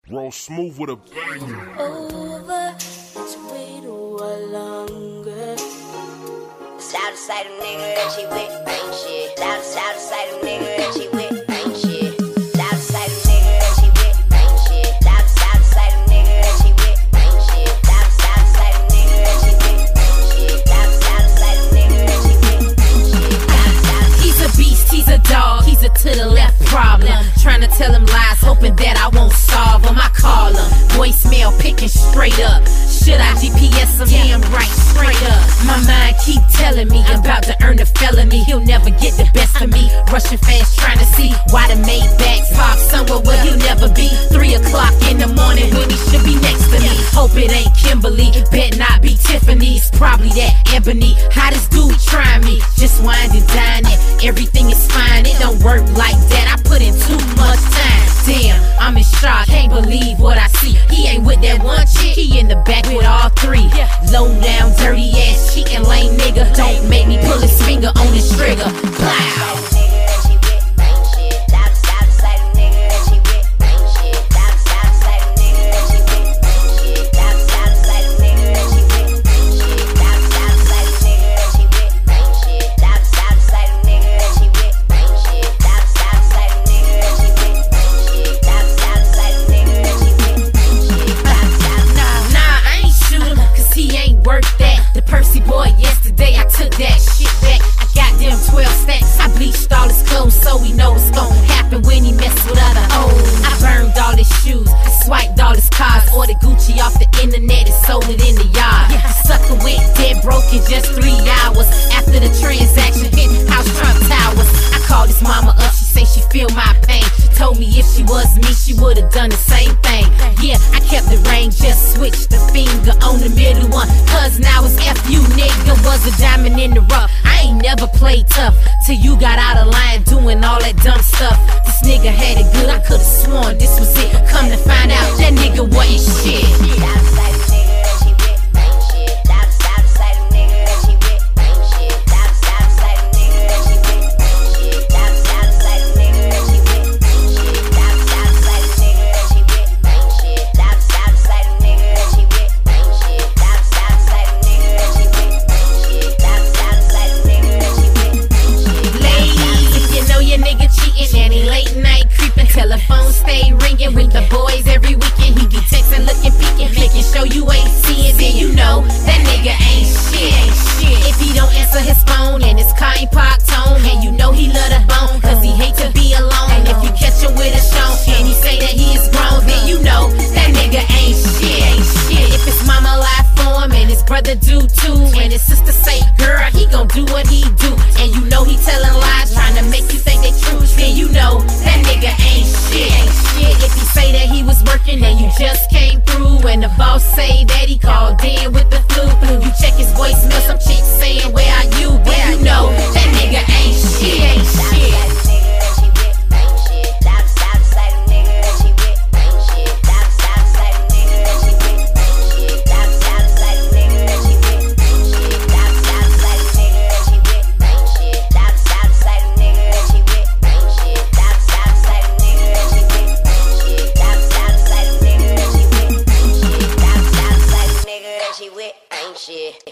Roll smooth with a banger. Over, let's wait a while longer. South side of nigga that she with ain't shit. South side of nigga that she with ain't shit. South side of nigga that she with ain't shit. South side of nigga that she with ain't shit. South side of nigga that she with ain't shit. South side of nigga that she with ain't shit. He's a beast, he's a dog, he's a to the left problem. Trying to tell him lies, hoping that I won't solve him. I call him, voicemail picking straight up. Should I GPS him? Damn right, straight up. My mind keep telling me I'm about to earn a felony. He'll never get the best of me. Russian fans trying to see why the Maybach's parked somewhere where he'll never be. 3 o'clock in the morning when he should be next to me. Hope it ain't Kimberly, bet not be Tiffany's. Probably that Ebony. How this dude trying me? Just wine and dine it. Everything is fine, it don't work like that. I put in too much time. Damn, I'm in shock, can't believe what I see. He ain't with that one chick, he in the back with all 3. Low down, dirty ass, cheating lame nigga. Don't make me pull his finger on his trigger. Plow. So we know it's gon' happen when he mess with other O's. I burned all his shoes, I swiped all his cars, ordered Gucci off the internet and sold it in the yard. The sucker went dead broke in just 3 hours. After the transaction hit House Trump Towers, I called his mama up, she say she feel my pain. She told me if she was me, she would've done the same thing. Yeah, I kept the ring, just switched the finger on the middle one. Cause now it's F.U. nigga, was a diamond in the rough. I ain't never played tough till you got out of line doing all that dumb stuff. This nigga had it good, I could've sworn this was it. Come to find out, that nigga wasn't shit. Telephone stay ringing with the boys every weekend. He be texting, looking, peeking, making sure you ain't seeing. Then you know that nigga ain't shit. If he don't answer his phone and his car ain't parked home, and you know he love the bone, cause he hate to be alone. And if you catch him with a show and he say that he is grown, then you know that nigga ain't shit. If his mama lie for him and his brother do too, and his sister say, girl, he gon' do what he do, and you know he telling lies trying to make you think they true, then you know that nigga ain't shit. If he say that he was working and you just came through, and the boss say that he called in with the flu, you check his voicemail, some chick saying,